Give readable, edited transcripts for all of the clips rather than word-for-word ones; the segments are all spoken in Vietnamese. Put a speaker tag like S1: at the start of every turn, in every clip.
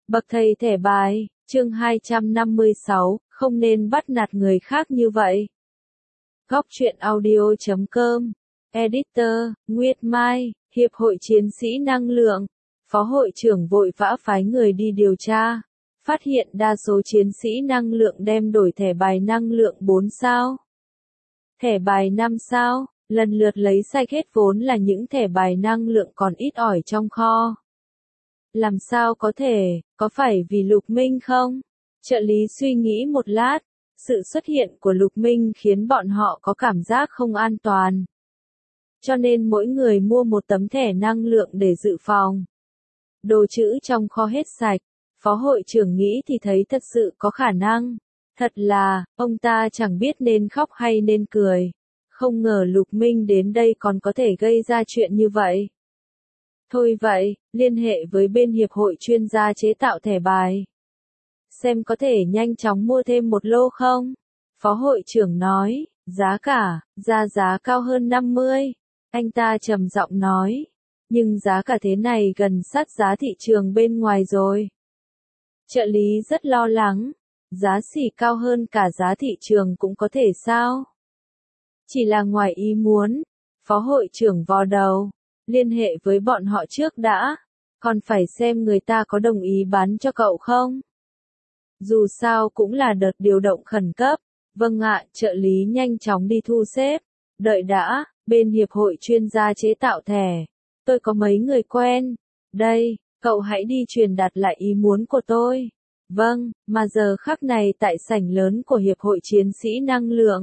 S1: Bậc thầy thẻ bài, chương 256, không nên bắt nạt người khác như vậy. Góc truyện audio.com, Editor, Nguyệt Mai, Hiệp hội Chiến sĩ Năng lượng, Phó hội trưởng vội vã phái người đi điều tra, phát hiện đa số chiến sĩ năng lượng đem đổi thẻ bài năng lượng 4 sao. Thẻ bài 5 sao, lần lượt lấy sạch hết vốn là những thẻ bài năng lượng còn ít ỏi trong kho. Làm sao có thể, có phải vì Lục Minh không? Trợ lý suy nghĩ một lát, sự xuất hiện của Lục Minh khiến bọn họ có cảm giác không an toàn. Cho nên mỗi người mua một tấm thẻ năng lượng để dự phòng. Đồ trữ trong kho hết sạch, Phó hội trưởng nghĩ thì thấy thật sự có khả năng. Thật là, ông ta chẳng biết nên khóc hay nên cười. Không ngờ Lục Minh đến đây còn có thể gây ra chuyện như vậy. Thôi vậy, liên hệ với bên hiệp hội chuyên gia chế tạo thẻ bài. Xem có thể nhanh chóng mua thêm một lô không? Phó hội trưởng nói, giá cả, giá cao hơn 50. Anh ta trầm giọng nói, nhưng giá cả thế này gần sát giá thị trường bên ngoài rồi. Trợ lý rất lo lắng, giá xỉ cao hơn cả giá thị trường cũng có thể sao? Chỉ là ngoài ý muốn, Phó hội trưởng vò đầu. Liên hệ với bọn họ trước đã, còn phải xem người ta có đồng ý bán cho cậu không. Dù sao cũng là đợt điều động khẩn cấp. Vâng ạ, trợ lý nhanh chóng đi thu xếp. Đợi đã, bên hiệp hội chuyên gia chế tạo thẻ. Tôi có mấy người quen. Đây, cậu hãy đi truyền đạt lại ý muốn của tôi. Vâng, mà giờ khắc này tại sảnh lớn của hiệp hội chiến sĩ năng lượng.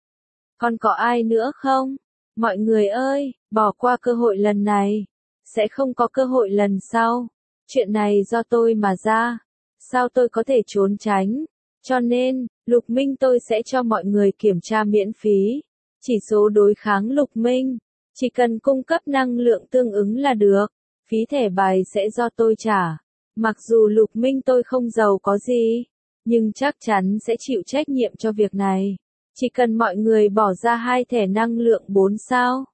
S1: Còn có ai nữa không? Mọi người ơi, bỏ qua cơ hội lần này. Sẽ không có cơ hội lần sau. Chuyện này do tôi mà ra. Sao tôi có thể trốn tránh? Cho nên, Lục Minh tôi sẽ cho mọi người kiểm tra miễn phí. Chỉ số đối kháng Lục Minh. Chỉ cần cung cấp năng lượng tương ứng là được. Phí thẻ bài sẽ do tôi trả. Mặc dù Lục Minh tôi không giàu có gì, nhưng chắc chắn sẽ chịu trách nhiệm cho việc này. Chỉ cần mọi người bỏ ra 2 thẻ năng lượng 4 sao.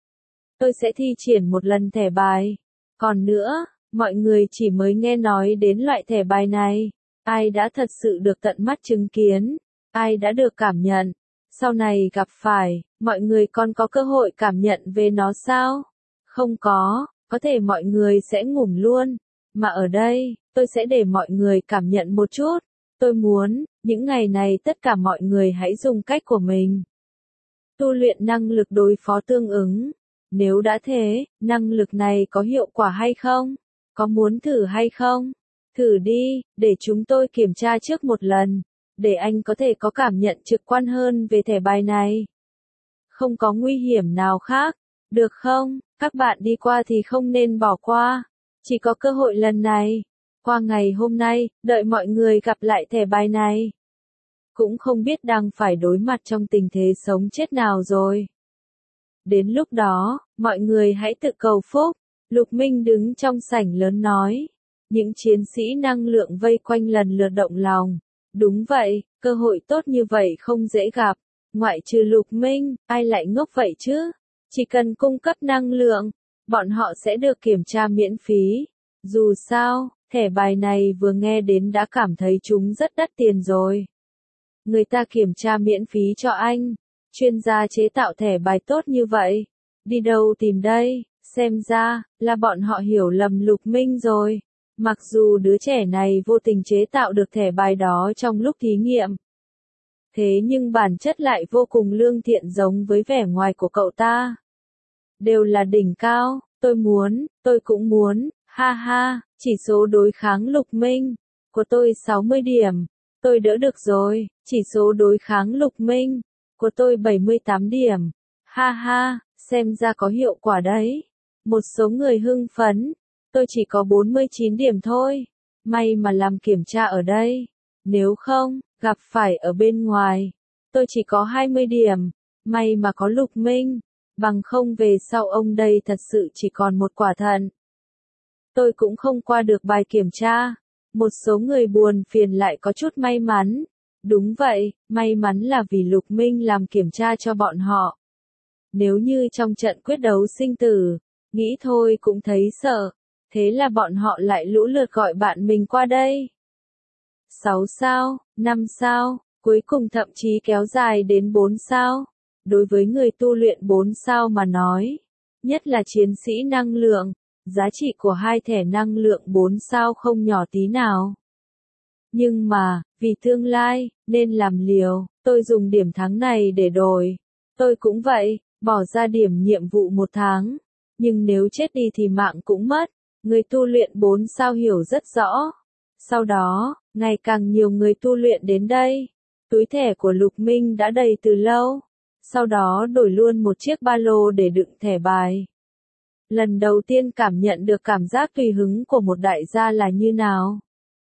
S1: Tôi sẽ thi triển một lần thẻ bài. Còn nữa, mọi người chỉ mới nghe nói đến loại thẻ bài này. Ai đã thật sự được tận mắt chứng kiến? Ai đã được cảm nhận? Sau này gặp phải, mọi người còn có cơ hội cảm nhận về nó sao? Không có thể mọi người sẽ ngủm luôn. Mà ở đây, tôi sẽ để mọi người cảm nhận một chút. Tôi muốn, những ngày này tất cả mọi người hãy dùng cách của mình. Tu luyện năng lực đối phó tương ứng. Nếu đã thế, năng lực này có hiệu quả hay không? Có muốn thử hay không? Thử đi, để chúng tôi kiểm tra trước một lần. Để anh có thể có cảm nhận trực quan hơn về thẻ bài này. Không có nguy hiểm nào khác. Được không? Các bạn đi qua thì không nên bỏ qua. Chỉ có cơ hội lần này. Qua ngày hôm nay, đợi mọi người gặp lại thẻ bài này. Cũng không biết đang phải đối mặt trong tình thế sống chết nào rồi. Đến lúc đó, mọi người hãy tự cầu phúc. Lục Minh đứng trong sảnh lớn nói. Những chiến sĩ năng lượng vây quanh lần lượt động lòng. Đúng vậy, cơ hội tốt như vậy không dễ gặp. Ngoại trừ Lục Minh, ai lại ngốc vậy chứ? Chỉ cần cung cấp năng lượng, bọn họ sẽ được kiểm tra miễn phí. Dù sao, thẻ bài này vừa nghe đến đã cảm thấy chúng rất đắt tiền rồi. Người ta kiểm tra miễn phí cho anh. Chuyên gia chế tạo thẻ bài tốt như vậy. Đi đâu tìm đây? Xem ra, là bọn họ hiểu lầm Lục Minh rồi. Mặc dù đứa trẻ này vô tình chế tạo được thẻ bài đó trong lúc thí nghiệm. Thế nhưng bản chất lại vô cùng lương thiện giống với vẻ ngoài của cậu ta. Đều là đỉnh cao, tôi cũng muốn, ha ha, chỉ số đối kháng Lục Minh. Của tôi 60 điểm, tôi đỡ được rồi, chỉ số đối kháng Lục Minh. Của tôi 78 điểm, ha ha, xem ra có hiệu quả đấy. Một số người hưng phấn, tôi chỉ có 49 điểm thôi. May mà làm kiểm tra ở đây. Nếu không, gặp phải ở bên ngoài. Tôi chỉ có 20 điểm. May mà có Lục Minh. Bằng không về sau ông đây thật sự chỉ còn một quả thận. Tôi cũng không qua được bài kiểm tra. Một số người buồn phiền lại có chút may mắn. Đúng vậy, may mắn là vì Lục Minh làm kiểm tra cho bọn họ. Nếu như trong trận quyết đấu sinh tử, nghĩ thôi cũng thấy sợ. Thế là bọn họ lại lũ lượt gọi bạn mình qua đây. 6 sao, 5 sao, cuối cùng thậm chí kéo dài đến 4 sao. Đối với người tu luyện 4 sao mà nói, nhất là chiến sĩ năng lượng, giá trị của hai thẻ năng lượng 4 sao không nhỏ tí nào. Nhưng mà, vì tương lai, nên làm liều, tôi dùng điểm thắng này để đổi. Tôi cũng vậy, bỏ ra điểm nhiệm vụ 1 tháng. Nhưng nếu chết đi thì mạng cũng mất. Người tu luyện 4 sao hiểu rất rõ. Sau đó, ngày càng nhiều người tu luyện đến đây. Túi thẻ của Lục Minh đã đầy từ lâu. Sau đó đổi luôn một chiếc ba lô để đựng thẻ bài. Lần đầu tiên cảm nhận được cảm giác tùy hứng của một đại gia là như nào.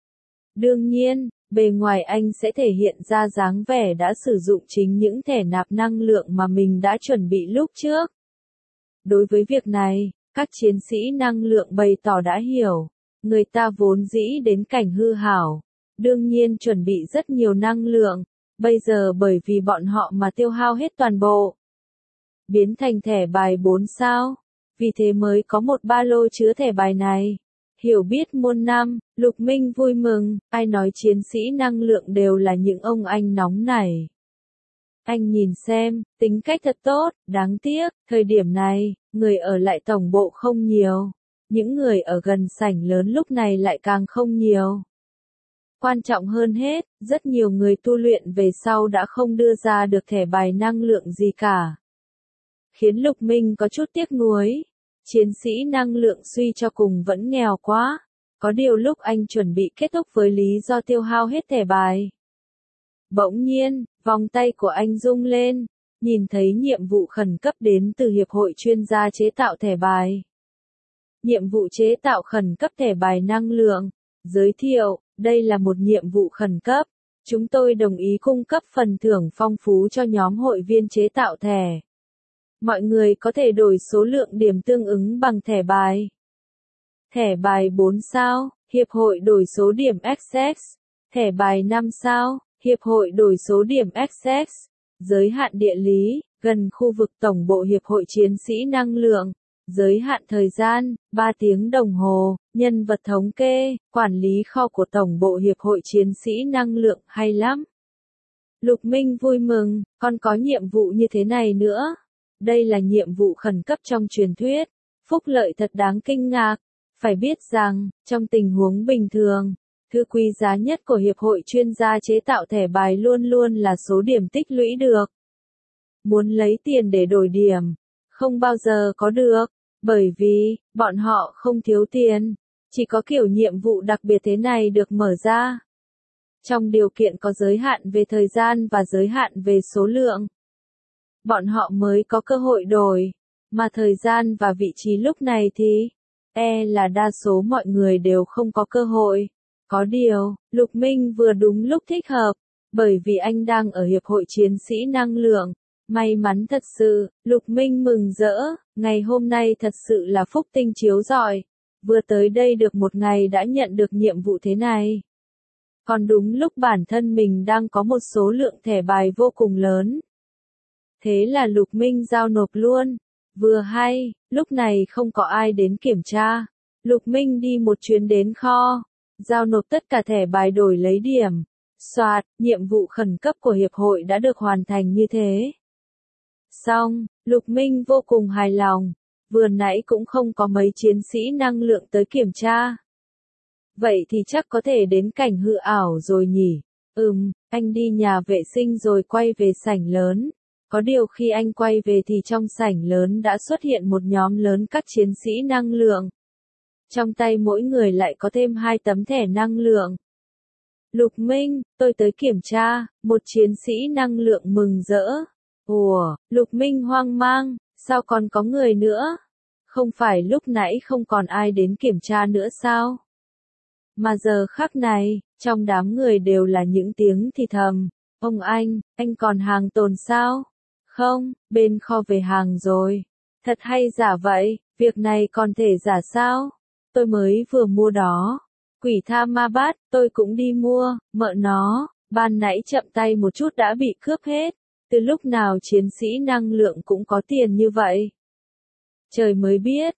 S1: Đương nhiên, bề ngoài anh sẽ thể hiện ra dáng vẻ đã sử dụng chính những thẻ nạp năng lượng mà mình đã chuẩn bị lúc trước. Đối với việc này, các chiến sĩ năng lượng bày tỏ đã hiểu, người ta vốn dĩ đến cảnh hư hảo, đương nhiên chuẩn bị rất nhiều năng lượng, bây giờ bởi vì bọn họ mà tiêu hao hết toàn bộ. Biến thành thẻ bài 4 sao, vì thế mới có một ba lô chứa thẻ bài này. Hiểu biết muôn năm, Lục Minh vui mừng, ai nói chiến sĩ năng lượng đều là những ông anh nóng nảy. Anh nhìn xem, tính cách thật tốt, đáng tiếc, thời điểm này, người ở lại tổng bộ không nhiều. Những người ở gần sảnh lớn lúc này lại càng không nhiều. Quan trọng hơn hết, rất nhiều người tu luyện về sau đã không đưa ra được thẻ bài năng lượng gì cả. Khiến Lục Minh có chút tiếc nuối. Chiến sĩ năng lượng suy cho cùng vẫn nghèo quá. Có điều lúc anh chuẩn bị kết thúc với lý do tiêu hao hết thẻ bài. Bỗng nhiên, vòng tay của anh rung lên, nhìn thấy nhiệm vụ khẩn cấp đến từ Hiệp hội chuyên gia chế tạo thẻ bài. Nhiệm vụ chế tạo khẩn cấp thẻ bài năng lượng. Giới thiệu, đây là một nhiệm vụ khẩn cấp. Chúng tôi đồng ý cung cấp phần thưởng phong phú cho nhóm hội viên chế tạo thẻ. Mọi người có thể đổi số lượng điểm tương ứng bằng thẻ bài. Thẻ bài 4 sao, Hiệp hội đổi số điểm Access. Thẻ bài 5 sao, Hiệp hội đổi số điểm Access. Giới hạn địa lý, gần khu vực tổng bộ Hiệp hội chiến sĩ năng lượng. Giới hạn thời gian, 3 tiếng đồng hồ. Nhân vật thống kê, quản lý kho của tổng bộ Hiệp hội chiến sĩ năng lượng, hay lắm. Lục Minh vui mừng, còn có nhiệm vụ như thế này nữa. Đây là nhiệm vụ khẩn cấp trong truyền thuyết. Phúc lợi thật đáng kinh ngạc. Phải biết rằng, trong tình huống bình thường, thứ quý giá nhất của Hiệp hội chuyên gia chế tạo thẻ bài luôn luôn là số điểm tích lũy được. Muốn lấy tiền để đổi điểm, không bao giờ có được, bởi vì, bọn họ không thiếu tiền. Chỉ có kiểu nhiệm vụ đặc biệt thế này được mở ra. Trong điều kiện có giới hạn về thời gian và giới hạn về số lượng, bọn họ mới có cơ hội đổi, mà thời gian và vị trí lúc này thì, là đa số mọi người đều không có cơ hội. Có điều, Lục Minh vừa đúng lúc thích hợp, bởi vì anh đang ở Hiệp hội chiến sĩ năng lượng. May mắn thật sự, Lục Minh mừng rỡ, ngày hôm nay thật sự là phúc tinh chiếu rọi. Vừa tới đây được một ngày đã nhận được nhiệm vụ thế này. Còn đúng lúc bản thân mình đang có một số lượng thẻ bài vô cùng lớn. Thế là Lục Minh giao nộp luôn. Vừa hay, lúc này không có ai đến kiểm tra. Lục Minh đi một chuyến đến kho, giao nộp tất cả thẻ bài đổi lấy điểm. Soạt, nhiệm vụ khẩn cấp của Hiệp hội đã được hoàn thành như thế. Xong, Lục Minh vô cùng hài lòng. Vừa nãy cũng không có mấy chiến sĩ năng lượng tới kiểm tra. Vậy thì chắc có thể đến cảnh hư ảo rồi nhỉ. Anh đi nhà vệ sinh rồi quay về sảnh lớn. Có điều khi anh quay về thì trong sảnh lớn đã xuất hiện một nhóm lớn các chiến sĩ năng lượng. Trong tay mỗi người lại có thêm 2 tấm thẻ năng lượng. Lục Minh, tôi tới kiểm tra, một chiến sĩ năng lượng mừng rỡ. Ủa, Lục Minh hoang mang, sao còn có người nữa? Không phải lúc nãy không còn ai đến kiểm tra nữa sao? Mà giờ khắc này, trong đám người đều là những tiếng thì thầm. Ông anh còn hàng tồn sao? Không, bên kho về hàng rồi. Thật hay giả vậy, việc này còn thể giả sao? Tôi mới vừa mua đó. Quỷ tha ma bát, tôi cũng đi mua, mợ nó, ban nãy chậm tay một chút đã bị cướp hết. Từ lúc nào chiến sĩ năng lượng cũng có tiền như vậy? Trời mới biết,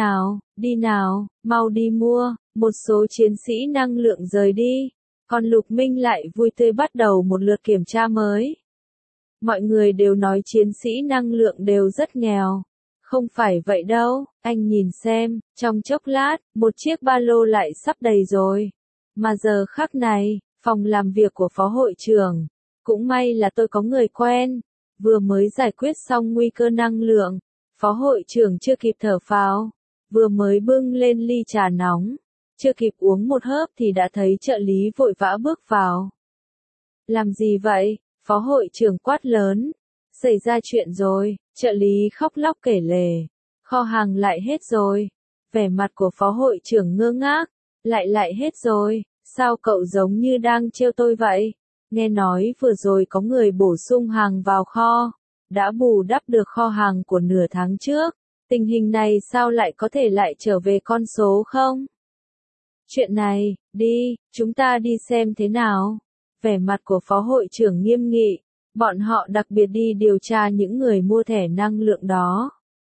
S1: đi nào, mau đi mua, một số chiến sĩ năng lượng rời đi. Còn Lục Minh lại vui tươi bắt đầu một lượt kiểm tra mới. Mọi người đều nói chiến sĩ năng lượng đều rất nghèo. Không phải vậy đâu, anh nhìn xem, trong chốc lát, một chiếc ba lô lại sắp đầy rồi. Mà giờ khắc này, phòng làm việc của phó hội trưởng, cũng may là tôi có người quen, vừa mới giải quyết xong nguy cơ năng lượng, phó hội trưởng chưa kịp thở phào, vừa mới bưng lên ly trà nóng, chưa kịp uống một hớp thì đã thấy trợ lý vội vã bước vào. Làm gì vậy? Phó hội trưởng quát lớn. Xảy ra chuyện rồi, trợ lý khóc lóc kể lể. Kho hàng lại hết rồi. Vẻ mặt của phó hội trưởng ngơ ngác. Lại hết rồi, sao cậu giống như đang trêu tôi vậy? Nghe nói vừa rồi có người bổ sung hàng vào kho, đã bù đắp được kho hàng của nửa tháng trước. Tình hình này sao lại có thể lại trở về con số không? Chuyện này, đi, chúng ta đi xem thế nào. Vẻ mặt của phó hội trưởng nghiêm nghị, bọn họ đặc biệt đi điều tra những người mua thẻ năng lượng đó.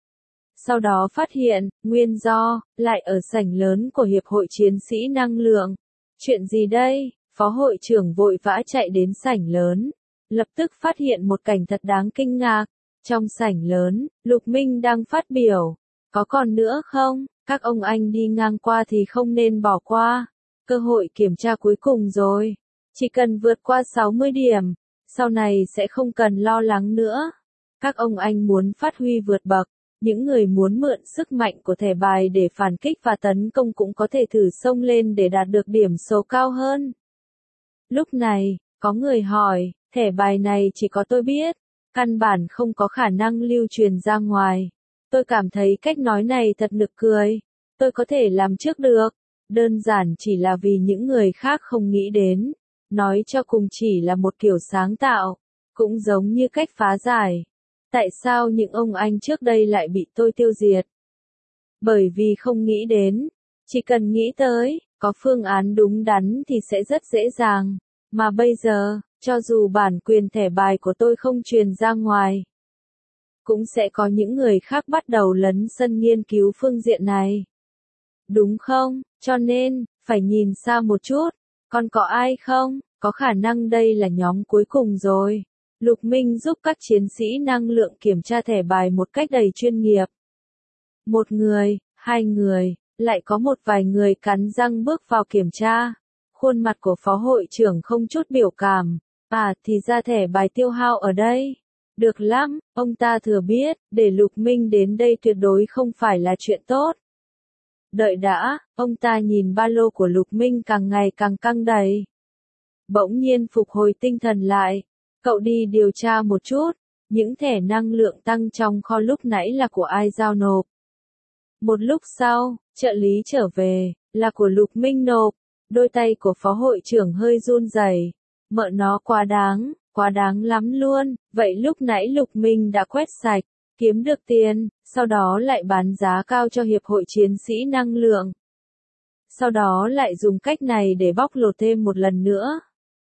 S1: Sau đó phát hiện, nguyên do, lại ở sảnh lớn của Hiệp hội Chiến sĩ Năng lượng. Chuyện gì đây? Phó hội trưởng vội vã chạy đến sảnh lớn, lập tức phát hiện một cảnh thật đáng kinh ngạc. Trong sảnh lớn, Lục Minh đang phát biểu. Có còn nữa không? Các ông anh đi ngang qua thì không nên bỏ qua. Cơ hội kiểm tra cuối cùng rồi. Chỉ cần vượt qua 60 điểm, sau này sẽ không cần lo lắng nữa. Các ông anh muốn phát huy vượt bậc, những người muốn mượn sức mạnh của thẻ bài để phản kích và tấn công cũng có thể thử xông lên để đạt được điểm số cao hơn. Lúc này, có người hỏi, thẻ bài này chỉ có tôi biết, căn bản không có khả năng lưu truyền ra ngoài. Tôi cảm thấy cách nói này thật nực cười. Tôi có thể làm trước được. Đơn giản chỉ là vì những người khác không nghĩ đến. Nói cho cùng chỉ là một kiểu sáng tạo. Cũng giống như cách phá giải. Tại sao những ông anh trước đây lại bị tôi tiêu diệt? Bởi vì không nghĩ đến. Chỉ cần nghĩ tới, có phương án đúng đắn thì sẽ rất dễ dàng. Mà bây giờ, cho dù bản quyền thẻ bài của tôi không truyền ra ngoài, cũng sẽ có những người khác bắt đầu lấn sân nghiên cứu phương diện này. Đúng không? Cho nên, phải nhìn xa một chút. Còn có ai không? Có khả năng đây là nhóm cuối cùng rồi. Lục Minh giúp các chiến sĩ năng lượng kiểm tra thẻ bài một cách đầy chuyên nghiệp. Một người, hai người, lại có một vài người cắn răng bước vào kiểm tra. Khuôn mặt của phó hội trưởng không chút biểu cảm. À, thì ra thẻ bài tiêu hao ở đây. Được lắm, ông ta thừa biết, để Lục Minh đến đây tuyệt đối không phải là chuyện tốt. Đợi đã, ông ta nhìn ba lô của Lục Minh càng ngày càng căng đầy. Bỗng nhiên phục hồi tinh thần lại. Cậu đi điều tra một chút, những thẻ năng lượng tăng trong kho lúc nãy là của ai giao nộp. Một lúc sau, trợ lý trở về, là của Lục Minh nộp. Đôi tay của phó hội trưởng hơi run rẩy. Mợ nó quá đáng lắm luôn. Vậy lúc nãy Lục Minh đã quét sạch, kiếm được tiền, sau đó lại bán giá cao cho Hiệp hội Chiến sĩ Năng lượng. Sau đó lại dùng cách này để bóc lột thêm một lần nữa.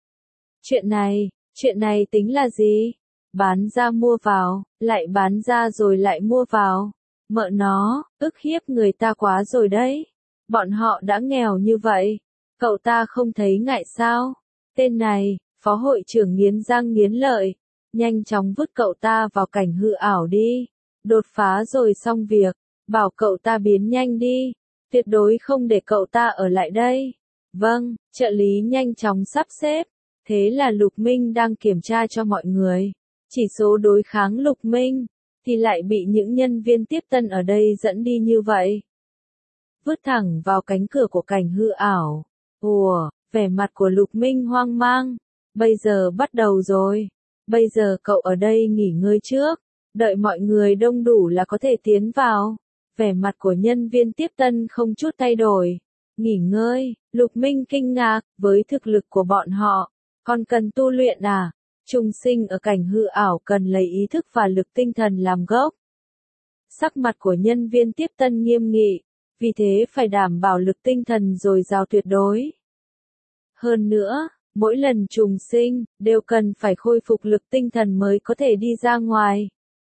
S1: Chuyện này tính là gì? Bán ra mua vào, lại bán ra rồi lại mua vào. Mợ nó, ức hiếp người ta quá rồi đấy. Bọn họ đã nghèo như vậy. Cậu ta không thấy ngại sao? Tên này, phó hội trưởng nghiến răng nghiến lợi. Nhanh chóng vứt cậu ta vào cảnh hư ảo đi. Đột phá rồi xong việc. Bảo cậu ta biến nhanh đi. Tuyệt đối không để cậu ta ở lại đây. Vâng, trợ lý nhanh chóng sắp xếp. Thế là Lục Minh đang kiểm tra cho mọi người. Chỉ số đối kháng Lục Minh, thì lại bị những nhân viên tiếp tân ở đây dẫn đi như vậy. Vứt thẳng vào cánh cửa của cảnh hư ảo. Ủa, vẻ mặt của Lục Minh hoang mang. Bây giờ bắt đầu rồi. Bây giờ cậu ở đây nghỉ ngơi trước. Đợi mọi người đông đủ là có thể tiến vào. Vẻ mặt của nhân viên tiếp tân không chút thay đổi. Nghỉ ngơi, Lục Minh kinh ngạc, với thực lực của bọn họ. Còn cần tu luyện à? Trùng sinh ở cảnh hư ảo cần lấy ý thức và lực tinh thần làm gốc. Sắc mặt của nhân viên tiếp tân nghiêm nghị, vì thế phải đảm bảo lực tinh thần dồi dào tuyệt đối. Hơn nữa, mỗi lần trùng sinh, đều cần phải khôi phục lực tinh thần mới có thể đi ra ngoài.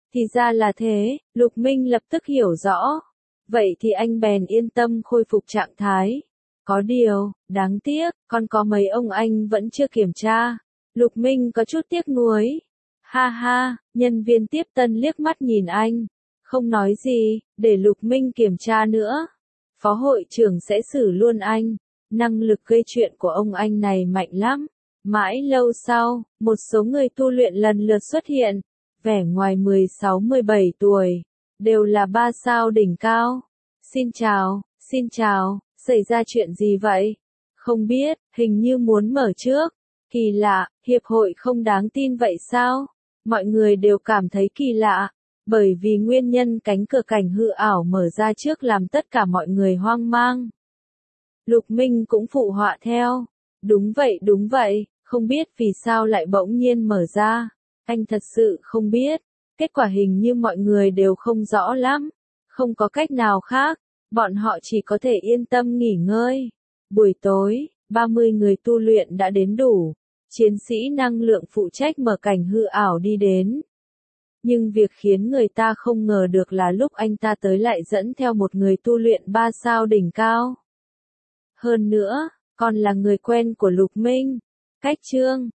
S1: Thì ra là thế, Lục Minh lập tức hiểu rõ. Vậy thì anh bèn yên tâm khôi phục trạng thái. Có điều, đáng tiếc, còn có mấy ông anh vẫn chưa kiểm tra. Lục Minh có chút tiếc nuối. Ha ha, nhân viên tiếp tân liếc mắt nhìn anh. Không nói gì, để Lục Minh kiểm tra nữa. Phó hội trưởng sẽ xử luôn anh. Năng lực gây chuyện của ông anh này mạnh lắm. Mãi lâu sau, một số người tu luyện lần lượt xuất hiện. Vẻ ngoài 16-17 tuổi. Đều là 3 sao đỉnh cao. Xin chào, xảy ra chuyện gì vậy? Không biết, hình như muốn mở trước. Kỳ lạ, hiệp hội không đáng tin vậy sao? Mọi người đều cảm thấy kỳ lạ. Bởi vì nguyên nhân cánh cửa cảnh hư ảo mở ra trước làm tất cả mọi người hoang mang. Lục Minh cũng phụ họa theo. Đúng vậy, không biết vì sao lại bỗng nhiên mở ra. Anh thật sự không biết. Kết quả hình như mọi người đều không rõ lắm. Không có cách nào khác. Bọn họ chỉ có thể yên tâm nghỉ ngơi. Buổi tối, 30 người tu luyện đã đến đủ. Chiến sĩ năng lượng phụ trách mở cảnh hư ảo đi đến. Nhưng việc khiến người ta không ngờ được là lúc anh ta tới lại dẫn theo một người tu luyện 3 sao đỉnh cao. Hơn nữa, còn là người quen của Lục Minh. Cách chương